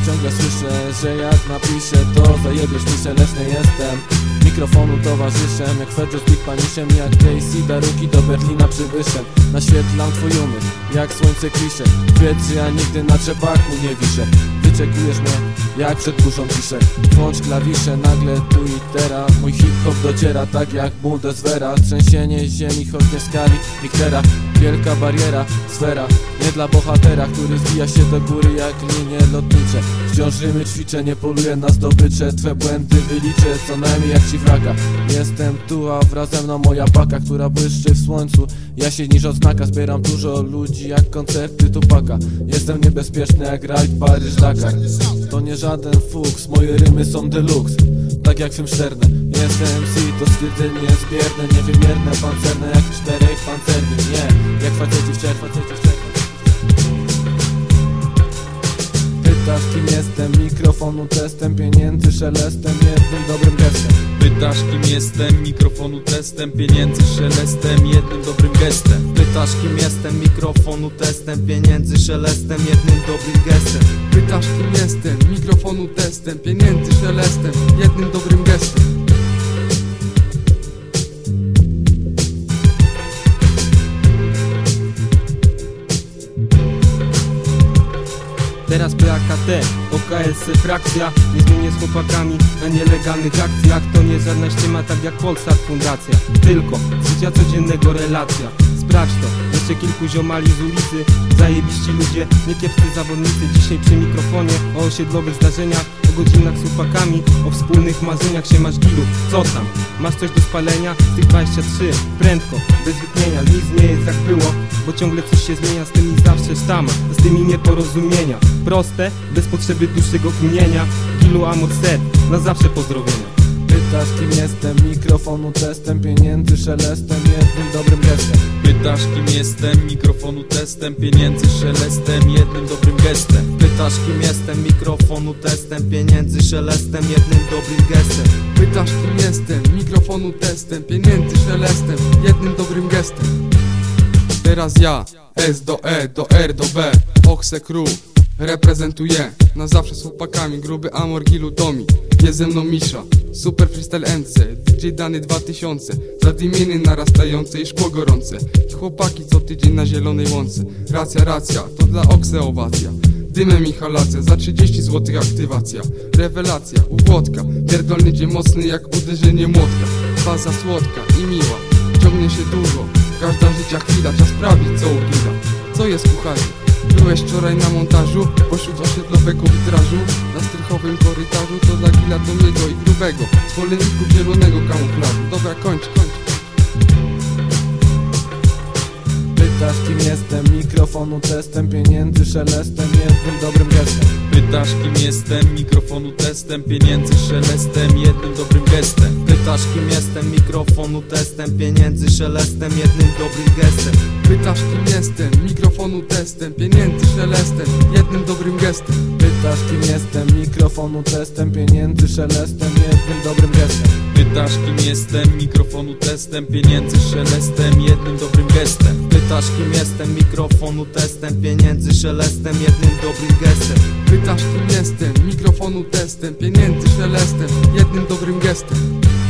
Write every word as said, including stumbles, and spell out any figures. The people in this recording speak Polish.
ciągle słyszę, że jak napiszę, to zajebiesz mi szeleszny jestem. Mikrofonu towarzyszem, jak Fedro z Big Paniszem, jak Daisy Daruki do Berlina przybyszem. Naświetlam twój umysł, jak słońce klisze. Wiedz, że ja nigdy na trzepaku nie wiszę. Wyczekujesz mnie, jak przed burzą piszę. Włącz klawisze, nagle tu i teraz. Mój hip-hop dociera tak jak Bundeswehra. Trzęsienie ziemi, choć nie w skali Richtera. Wielka bariera, sfera, nie dla bohatera, który zbija się do góry jak linie lotnicze. Wciąż rymy ćwiczę, nie poluję na zdobycze. Twe błędy wyliczę, co najmniej jak ci wraga. Jestem tu, a wraz ze mną moja paka, która błyszczy w słońcu. Ja się niż odznaka, zbieram dużo ludzi jak koncerty Tupaka. Jestem niebezpieczny jak rajd Paryż-Dakar. To nie żaden fuks, moje rymy są deluxe, tak jak film Sterne. Jestem M C, to stwierdzenie jest bierne, niewymierne, pancerne jak czterech pancerni. Nie, jak faceci w czerw, faceci w czerw. Pytasz kim jestem, mikrofonu testem, pieniędzy szelestem, jednym dobrym gestem. Pytasz kim jestem, mikrofonu testem, pieniędzy szelestem, jednym dobrym gestem. Pytasz kim jestem, mikrofonu testem, pieniędzy szelestem, jednym dobrym gestem. Pytasz kim jestem, mikrofonu testem, pieniędzy szelestem, jednym dobrym gestem. Teraz P A K T, O K S frakcja. Nie zmienię z chłopakami na nielegalnych akcjach. To nie żadna ściema, tak jak Polsat Fundacja. Tylko z życia codziennego relacja. Sprawdź to, jeszcze kilku ziomali z ulicy. Zajebiści ludzie, nie kiepscy zawodnicy. Dzisiaj przy mikrofonie o osiedlowych zdarzeniach, o godzinach z chłopakami, o wspólnych marzeniach. Się masz gilu, co tam? Masz coś do spalenia? Z tych dwudziestu trzech, prędko, bez wytchnienia. Nic nie jest jak było, bo ciągle coś się zmienia. Z tymi zawsze sztama, z tymi nieporozumienia. Proste, bez potrzeby dłuższego kminienia. Gilu amor set, na zawsze pozdrowienia. Pytasz kim jestem, mikrofonu testem, pieniędzy szelestem, jednym dobrym gestem. Pytasz kim jestem, mikrofonu testem, pieniędzy szelestem, jednym dobrym gestem. Pytasz kim jestem, mikrofonu testem, pieniędzy szelestem, jednym dobrym gestem. Pytasz kim jestem, mikrofonu testem, pieniędzy szelestem, jednym dobrym gestem. Teraz ja, S do E, do R do B, Oxe Crew reprezentuję na zawsze z chłopakami, gruby amor, gilu domi. Jest ze mną Misza, super freestyle M C, D J Dany dwa tysiące, zadymieny narastające i szkło gorące. I chłopaki co tydzień na zielonej łące. Racja, racja, to dla Oxe owacja. Dymem inhalacja, za trzydzieści złotych aktywacja. Rewelacja, u Włodka, pierdolny dzień mocny jak uderzenie młotka. Faza słodka i miła, ciągnie się długo, każda życia chwila, czas sprawdzić co u gila. Co jest kucharzu? Byłeś wczoraj na montażu, pośród osiedlowego witrażu. Na strychowym korytarzu, to dla gila Tomiego i grubego, zwolenników zielonego kamuflażu. Dobra, kończ, kończ. Pytasz kim jestem, mikrofonu testem, pieniędzy szelestem, jednym dobrym gestem. Pytasz kim jestem, mikrofonu testem, pieniędzy szelestem, jednym dobrym gestem. Pytasz kim jestem, mikrofonu testem, pieniędzy szelestem, jednym dobrym gestem. Pytasz kim jestem, mikrofonu testem, pieniędzy szelestem, jednym dobrym gestem. Pytasz kim jestem, mikrofonu testem, pieniędzy szelestem, jednym dobrym gestem. Pytasz kim jestem, mikrofonu testem, pieniędzy szelestem, jednym dobrym gestem. Pytasz kim jestem, mikrofonu testem, pieniędzy szelestem, jednym dobrym gestem. Pytasz kim jestem, mikrofonu testem, pieniędzy szelestem, jednym dobrym gestem.